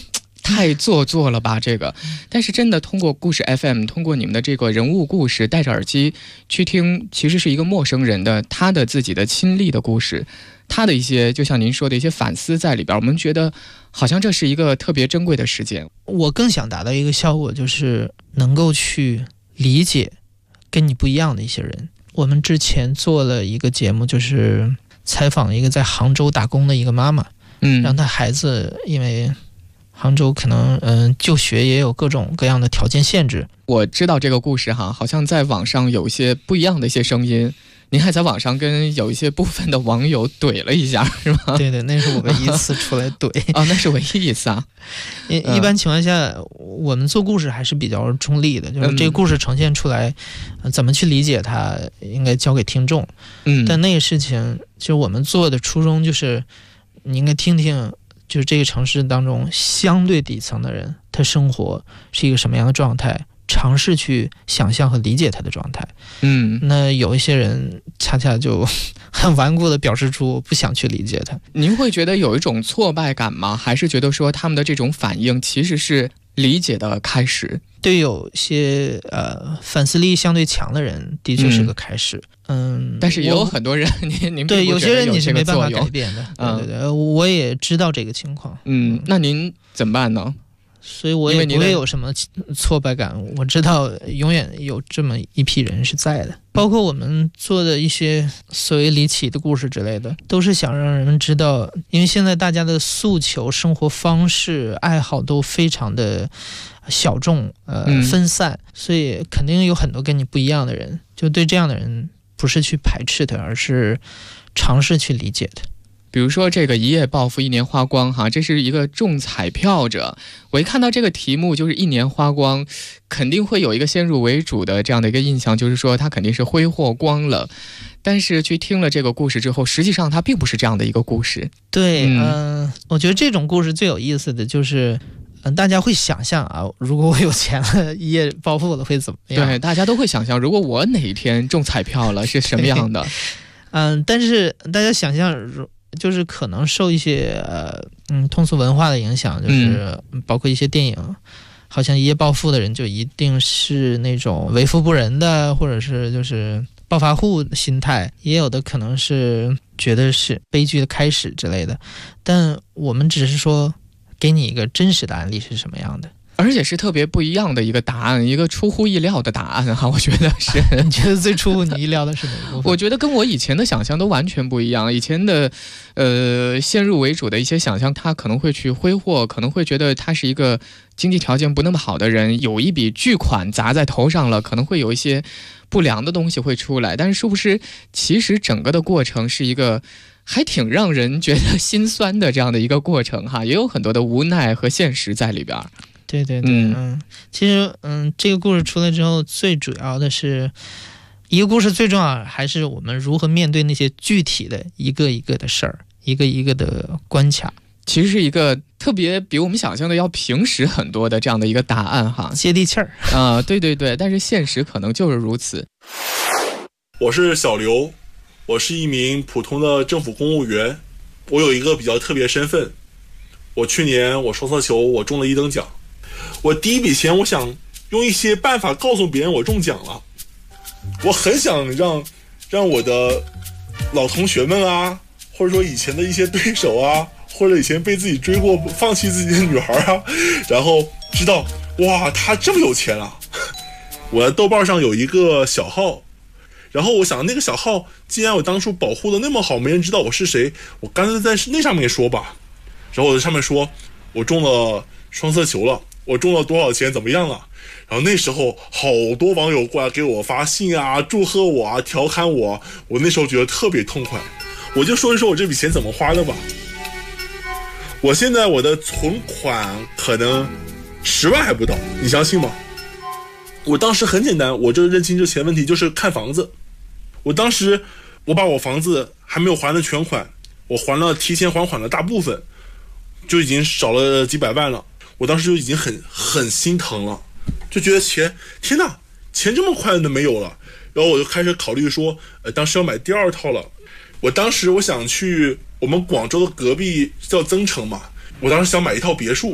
太做作了吧这个。但是真的通过故事 FM， 通过你们的这个人物故事，戴着耳机去听，其实是一个陌生人的他的自己的亲历的故事，他的一些就像您说的一些反思在里边，我们觉得好像这是一个特别珍贵的时间。 我更想达到一个效果，就是能够去理解跟你不一样的一些人。我们之前做了一个节目，就是采访一个在杭州打工的一个妈妈，让她孩子因为杭州可能就学也有各种各样的条件限制。 我知道这个故事哈，好像在网上有一些不一样的一些声音，您还在网上跟有一些部分的网友怼了一下，是吗？ 对对，那是我唯一一次出来怼那是唯一一次啊。 一般情况下，我们做故事还是比较中立的，就是这个故事呈现出来，怎么去理解它，应该交给听众。但那个事情，其实我们做的初衷就是，你应该听听，就是这个城市当中相对底层的人，他生活是一个什么样的状态。尝试去想象和理解他的状态。那有一些人恰恰就很顽固的表示出不想去理解他。 您会觉得有一种挫败感吗？还是觉得说他们的这种反应其实是理解的开始？ 对，有些反思力相对强的人的确是个开始。 但是也有很多人您对有些人你是没办法改变的。对对对，我也知道这个情况。 那您怎么办呢？ 所以我也不会有什么挫败感，我知道永远有这么一批人是在的。包括我们做的一些所谓离奇的故事之类的，都是想让人们知道，因为现在大家的诉求、生活方式、爱好都非常的小众分散，所以肯定有很多跟你不一样的人，就对这样的人不是去排斥他，而是尝试去理解他。 比如说这个一夜暴富一年花光哈，这是一个中彩票者。我一看到这个题目就是一年花光，肯定会有一个先入为主的这样的一个印象，就是说他肯定是挥霍光了。但是去听了这个故事之后，实际上它并不是这样的一个故事。 对，我觉得这种故事最有意思的就是大家会想象啊，如果我有钱了，一夜暴富了会怎么样？ 对，大家都会想象，如果我哪一天中彩票了是什么样的。 但是大家想象就是可能受一些通俗文化的影响，就是包括一些电影，好像一夜暴富的人就一定是那种为富不仁的，或者是就是暴发户心态，也有的可能是觉得是悲剧的开始之类的。但我们只是说给你一个真实的案例是什么样的， 而且是特别不一样的一个答案，一个出乎意料的答案哈，我觉得是。 你觉得最出乎你意料的是哪一部分？ 我觉得跟我以前的想象都完全不一样。以前的先入为主的一些想象，他可能会去挥霍，可能会觉得他是一个经济条件不那么好的人，有一笔巨款砸在头上了，可能会有一些不良的东西会出来。但是是不是其实整个的过程是一个还挺让人觉得心酸的这样的一个过程哈，也有很多的无奈和现实在里边。 对对对，其实这个故事出来之后，最主要的是一个故事，最重要还是我们如何面对那些具体的一个一个的事儿，一个一个的关卡。 其实是一个特别比我们想象的要平实很多的这样的一个答案哈， 接地气儿对对对，但是现实可能就是如此。 我是小刘，我是一名普通的政府公务员，我有一个比较特别身份。我去年我双色球我中了1等奖。我第一笔钱，我想用一些办法告诉别人我中奖了。我很想让我的老同学们啊，或者说以前的一些对手啊，或者以前被自己追过放弃自己的女孩啊，然后知道哇，他这么有钱啊。我的豆瓣上有一个小号，然后我想那个小号既然我当初保护的那么好，没人知道我是谁，我干脆在那上面说吧。然后我在上面说我中了双色球了，我中了多少钱怎么样了。然后那时候好多网友过来给我发信啊，祝贺我啊，调侃我，我那时候觉得特别痛快。我就说一说我这笔钱怎么花的吧。我现在我的存款可能10万还不到，你相信吗？我当时很简单，我就认清这钱问题，就是看房子。我当时我把我房子还没有还的全款，我还了提前还款的大部分，就已经少了几百万了。我当时就已经很心疼了，就觉得天哪，钱这么快就没有了。然后我就开始考虑说，当时要买第2套了。我想去我们广州的隔壁叫增城嘛，我当时想买一套别墅，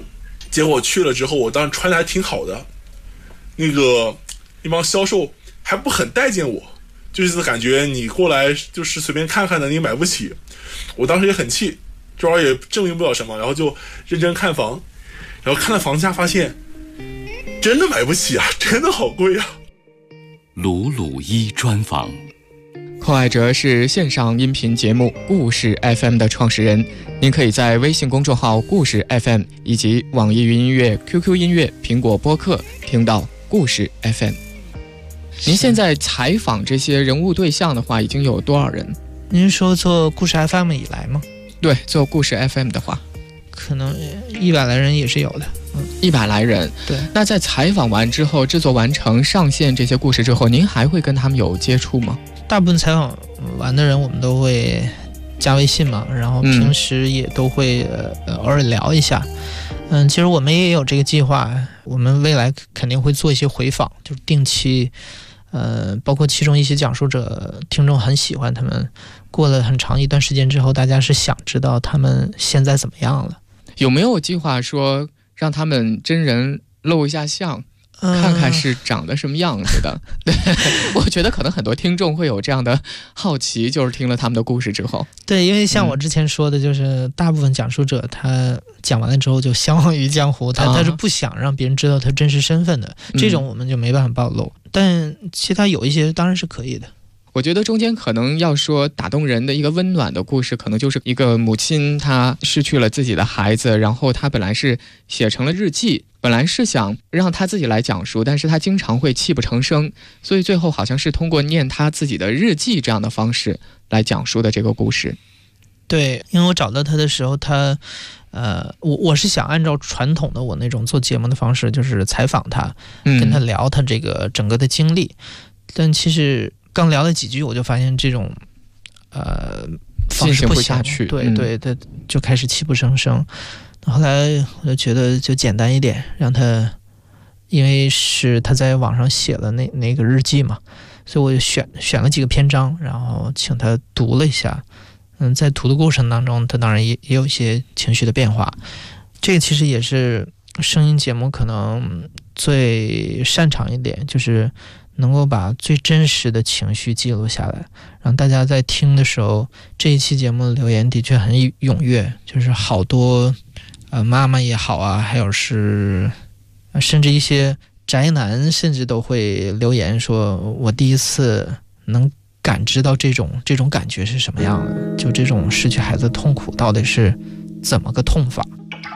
结果我去了之后，我当时穿的还挺好的，那帮销售还不很待见我，就是感觉你过来就是随便看看的，你买不起。我当时也很气，这玩意儿也证明不了什么，然后就认真看房，然后看了房价发现真的买不起啊，真的好贵啊。 鲁鲁一专访。 寇爱哲是线上音频节目故事 FM 的创始人，您可以在微信公众号故事 FM 以及网易云音乐、QQ 音乐、苹果播客听到故事 FM。 您现在采访这些人物对象的话已经有多少人？ 您说做故事 FM 以来吗？ 对，做故事 FM 的话可能100来人也是有的。 100来人。 对。 那在采访完之后，制作完成上线这些故事之后，您还会跟他们有接触吗？ 大部分采访完的人我们都会加微信嘛，然后平时也都会偶尔聊一下。其实我们也有这个计划，我们未来肯定会做一些回访，就是定期包括其中一些讲述者听众很喜欢他们，过了很长一段时间之后，大家是想知道他们现在怎么样了。 有没有计划说让他们真人露一下相，看看是长得什么样子的？对，我觉得可能很多听众会有这样的好奇，就是听了他们的故事之后。 对，因为像我之前说的，就是大部分讲述者他讲完了之后就相忘于江湖，他是不想让别人知道他真实身份的，这种我们就没办法暴露。但其他有一些当然是可以的。 我觉得中间可能要说打动人的一个温暖的故事，可能就是一个母亲她失去了自己的孩子，然后她本来是写成了日记，本来是想让她自己来讲述，但是她经常会泣不成声，所以最后好像是通过念她自己的日记这样的方式来讲述的这个故事。 对，因为我找到她的时候，她我是想按照传统的我那种做节目的方式，就是采访她，跟她聊她这个整个的经历，但其实刚聊了几句，我就发现这种方式不下去，对，就开始泣不成声。后来我就觉得就简单一点，让他，因为是他在网上写了那个日记嘛，所以我就选了几个篇章，然后请他读了一下。在读的过程当中，他当然也有一些情绪的变化。这个其实也是声音节目可能最擅长一点，就是能够把最真实的情绪记录下来，让大家在听的时候，这一期节目的留言的确很踊跃，就是好多妈妈也好啊，还有是甚至一些宅男甚至都会留言说，我第一次能感知到这种感觉是什么样的，就这种失去孩子的痛苦到底是怎么个痛法。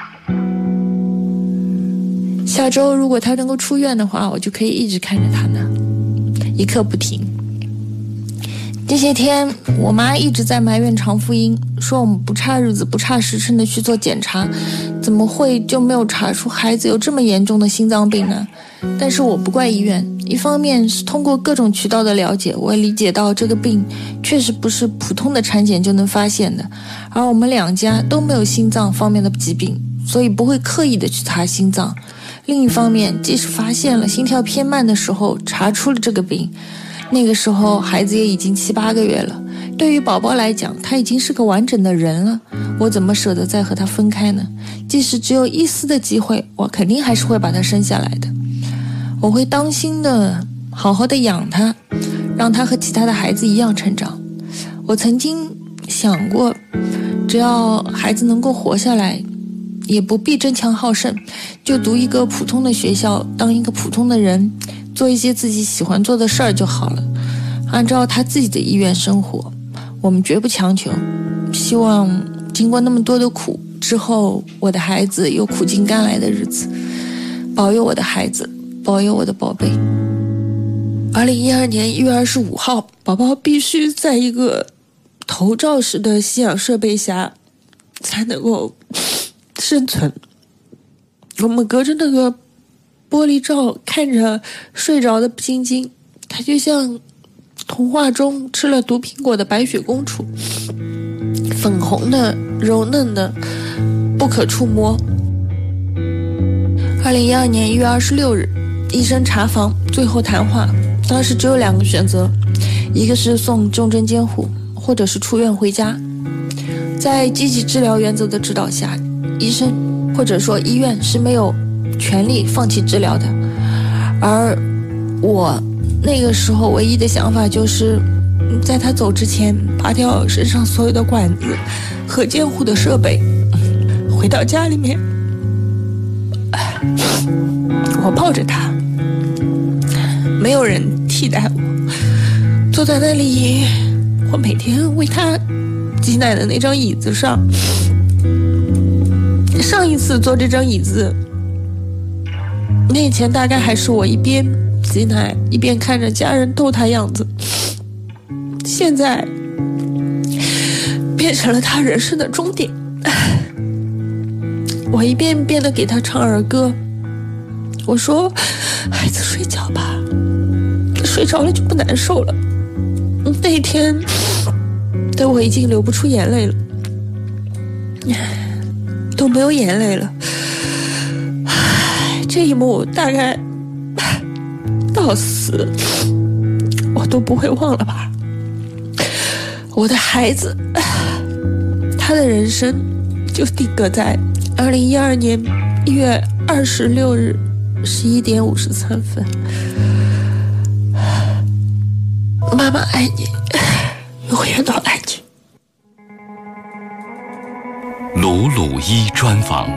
下周如果他能够出院的话，我就可以一直看着他呢，一刻不停。这些天我妈一直在埋怨常福英，说我们不差日子不差时辰的去做检查，怎么会就没有查出孩子有这么严重的心脏病呢？但是我不怪医院，一方面是通过各种渠道的了解，我理解到这个病确实不是普通的产检就能发现的，而我们两家都没有心脏方面的疾病，所以不会刻意的去查心脏。另一方面，即使发现了心跳偏慢的时候查出了这个病，那个时候孩子也已经7、8个月了，对于宝宝来讲，他已经是个完整的人了，我怎么舍得再和他分开呢？即使只有一丝的机会，我肯定还是会把他生下来的。我会当心的好好的养他，让他和其他的孩子一样成长。我曾经想过，只要孩子能够活下来，也不必争强好胜，就读一个普通的学校，当一个普通的人，做一些自己喜欢做的事儿就好了，按照他自己的意愿生活，我们绝不强求。希望经过那么多的苦之后，我的孩子有苦尽甘来的日子，保佑我的孩子，保佑我的宝贝。2012年1月25号，宝宝必须在一个头罩式的吸氧设备下才能够生存。我们隔着那个玻璃罩看着睡着的晶晶，她就像童话中吃了毒苹果的白雪公主，粉红的、柔嫩的，不可触摸。2012年1月26日，医生查房，最后谈话，当时只有2个选择，一个是送重症监护，或者是出院回家。在积极治疗原则的指导下，医生或者说医院是没有权利放弃治疗的。而我那个时候唯一的想法就是在他走之前拔掉身上所有的管子和监护的设备，回到家里面，我抱着他，没有人替代我，坐在那里，我每天为他挤奶的那张椅子上。上一次坐这张椅子，那以前大概还是我一边挤奶一边看着家人逗他样子，现在变成了他人生的终点。我一遍遍地给他唱儿歌，我说孩子睡觉吧，睡着了就不难受了。那一天但我已经流不出眼泪了，都没有眼泪了。这一幕大概到死我都不会忘了吧。我的孩子，他的人生就定格在2012年1月26日11点53分。妈妈爱你，永远都爱你。 鲁鲁一专访。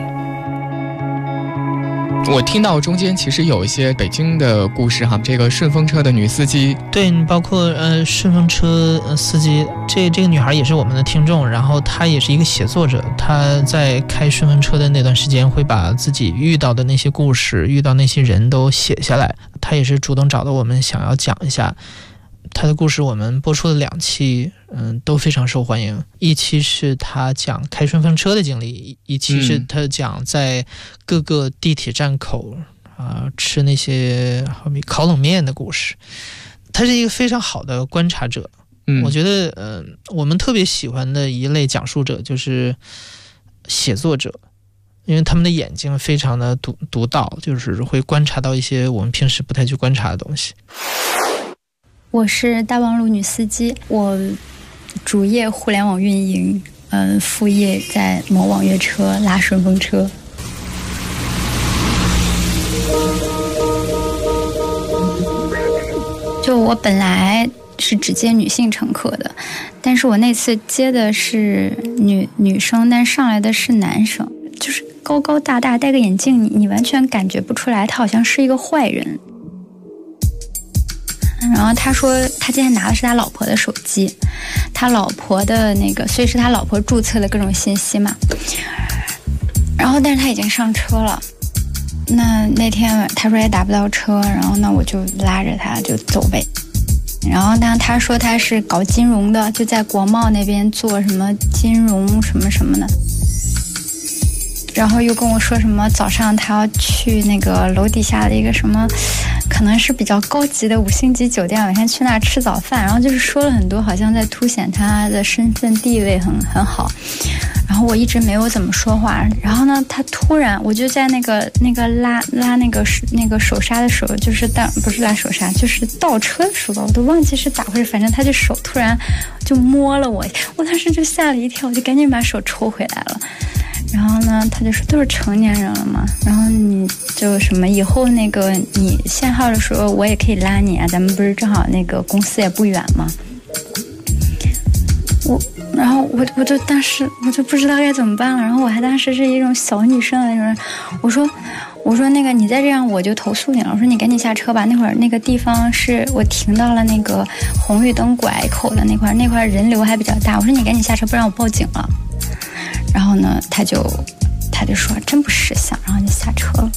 我听到中间其实有一些北京的故事哈，这个顺风车的女司机， 对，包括顺风车司机，这个女孩也是我们的听众，然后她也是一个写作者，她在开顺风车的那段时间会把自己遇到的那些故事、遇到那些人都写下来，她也是主动找到我们想要讲一下。他的故事我们播出了2期，都非常受欢迎。一期是他讲开顺风车的经历，一期是他讲在各个地铁站口吃那些烤冷面的故事。他是一个非常好的观察者，我觉得我们特别喜欢的一类讲述者就是写作者，因为他们的眼睛非常的独到，就是会观察到一些我们平时不太去观察的东西。 我是大望路女司机，我主业互联网运营，副业在某网约车拉顺风车。就我本来是只接女性乘客的，但是我那次接的是女生，但上来的是男生，就是高高大大，戴个眼镜，你完全感觉不出来他好像是一个坏人。然后他说他今天拿的是他老婆的手机，他老婆的那个，所以是他老婆注册的各种信息嘛。然后但是他已经上车了，那天他说也打不到车，然后那我就拉着他就走呗。然后呢，他说他是搞金融的，就在国贸那边做什么金融什么什么的。然后又跟我说什么早上他要去那个楼底下的一个什么可能是比较高级的5星级酒店，每天去那儿吃早饭，然后就是说了很多好像在凸显他的身份地位很好。然后我一直没有怎么说话，然后呢他突然我就在那个拉那个手刹的时候，就是不是拉手刹，就是倒车的时候，我都忘记是咋回事，反正他就手突然就摸了我当时就吓了一跳，我就赶紧把手抽回来了。然后呢他就说都是成年人了嘛，然后你就什么以后那个你限号的时候我也可以拉你啊，咱们不是正好那个公司也不远吗？然后我就当时我就不知道该怎么办了，然后我还当时是一种小女生的那种人，我说那个你再这样我就投诉你了，我说你赶紧下车吧，那会儿那个地方是我停到了那个红绿灯拐口的那块人流还比较大，我说你赶紧下车不然我报警了。然后呢他就说真不识相，然后就下车了。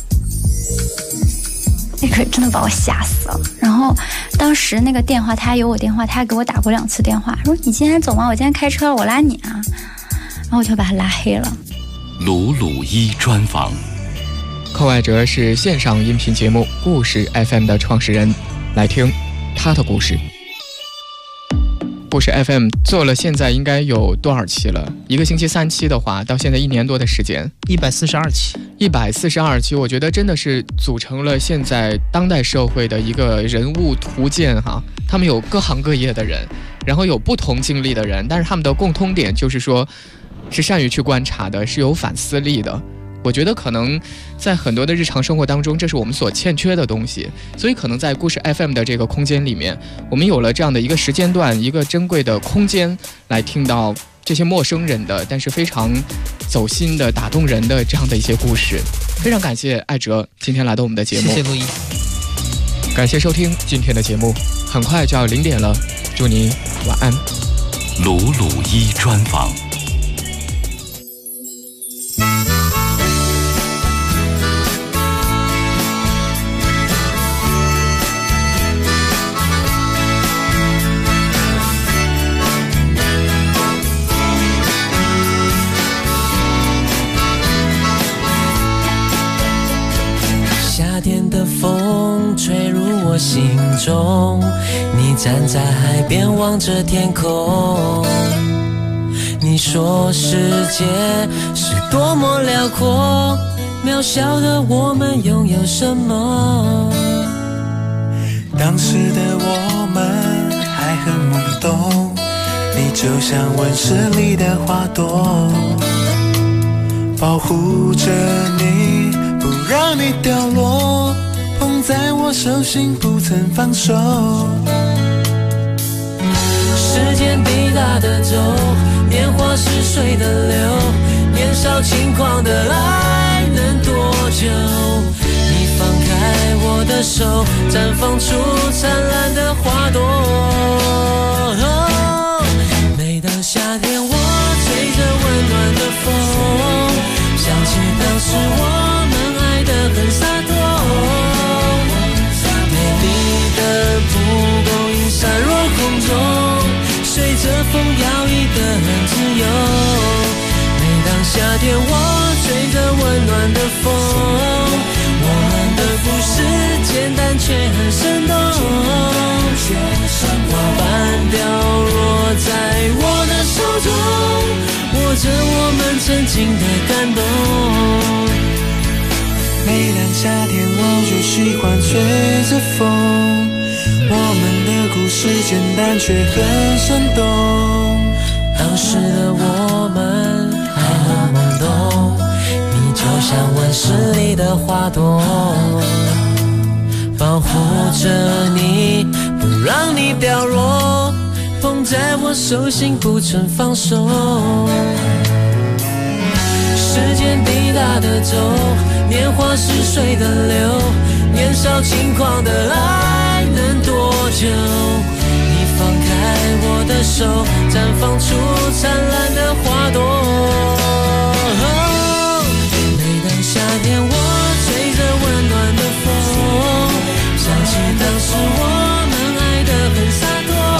那个真的把我吓死了。然后当时那个电话他还有我电话，他还给我打过2次电话，说你今天走吗？我今天开车了，我拉你啊。然后我就把他拉黑了。 鲁鲁一专访。 寇爱哲是线上音频节目故事 FM 的创始人，来听他的故事。故事 FM 做了现在应该有多少期了？一个星期3期的话，到现在1年多的时间 ，142期。 142期，我觉得真的是组成了现在当代社会的一个人物图鉴哈。他们有各行各业的人，然后有不同经历的人，但是他们的共通点就是说，是善于去观察的，是有反思力的。 我觉得可能在很多的日常生活当中，这是我们所欠缺的东西，所以可能在故事 FM 的这个空间里面，我们有了这样的一个时间段，一个珍贵的空间，来听到这些陌生人的但是非常走心的打动人的这样的一些故事。非常感谢艾哲今天来到我们的节目， 谢谢陆毅， 感谢收听今天的节目，很快就要0点了，祝您晚安。 鲁鲁一专访。 夏天的风吹入我心中，你站在海边望着天空，你说世界是多么辽阔，渺小的我们拥有什么？ 当时的我们还很懵懂，你就像温室里的花朵，保护着你，不让你掉落，捧在我手心不曾放手。 时间滴答的走，年华是水的流，年少轻狂的爱能多久？你放开我的手，绽放出灿烂的花朵。每当夏天我吹着温暖的风，想起当时我们爱得很洒脱，美丽的蒲公英散落空中，随着风摇曳得很自由。每当夏天我吹着温暖的风，我们的故事简单却很生动，花瓣掉落在我的手中，握着我们曾经的感动。 每当夏天我就喜欢吹着风，我们的故事简单却很生动。 当时的我们还很懵懂，你就像温室里的花朵，保护着你，不让你掉落，捧在我手心不曾放手。时间滴答的走，年华是水的流，年少轻狂的爱能多久？你放开我的手，绽放出灿烂的花朵。每当夏天我吹着温暖的风，想起当时我们爱得很洒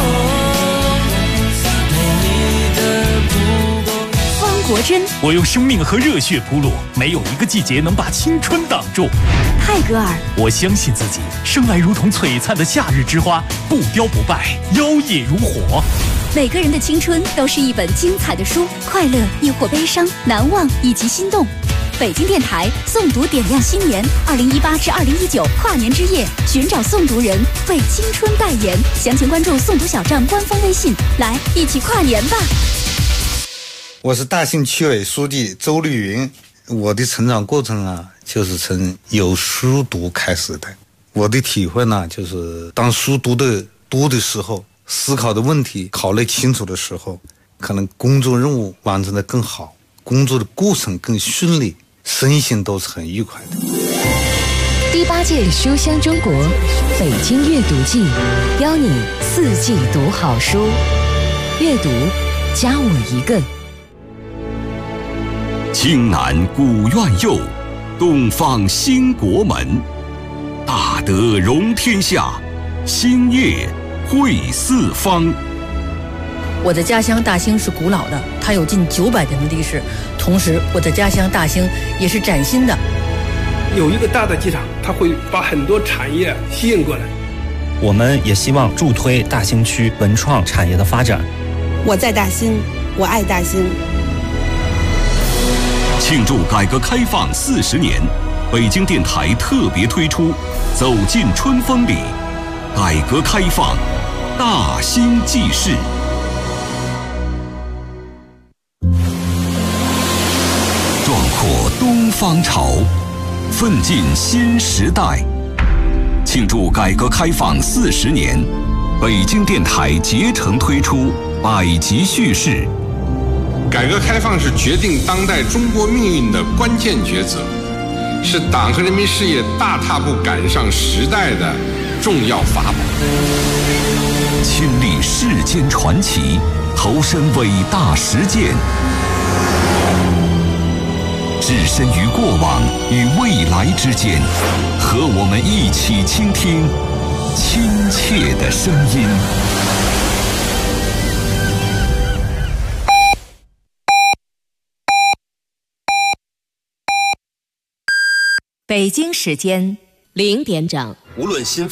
脱，美丽的蒲公英。 方国珍， 我用生命和热血铺路，没有一个季节能把青春挡住。 泰戈尔， 我相信自己，生来如同璀璨的夏日之花，不凋不败，妖冶如火。 每个人的青春都是一本精彩的书，快乐亦或悲伤，难忘以及心动。北京电台诵读点亮新年2018至2019跨年之夜，寻找诵读人，为青春代言。详情关注诵读小站官方微信，来一起跨年吧。 我是大兴区委书记周绿云。我的成长过程啊，就是从有书读开始的。我的体会呢，就是当书读的多的时候，思考的问题考虑清楚的时候，可能工作任务完成的更好，工作的过程更顺利，身心都是很愉快的。 第8届书香中国北京阅读季，邀你4季读好书，阅读加我一个。 青南古院右，东方兴国门。大德容天下，兴业惠四方。 我的家乡大兴是古老的，它有近900年的历史。同时，我的家乡大兴也是崭新的。 有一个大的机场，它会把很多产业吸引过来。 我们也希望助推大兴区文创产业的发展。 我在大兴，我爱大兴。 庆祝改革开放40年，北京电台特别推出《走进春风里》，改革开放大兴纪事。壮阔东方方潮，奋进新时代。庆祝改革开放40年，北京电台竭诚推出百集叙事。 改革开放是决定当代中国命运的关键抉择，是党和人民事业大踏步赶上时代的重要法宝。 亲历世间传奇，投身伟大实践，置身于过往与未来之间，和我们一起倾听亲切的声音。 北京时间0点整， 无论心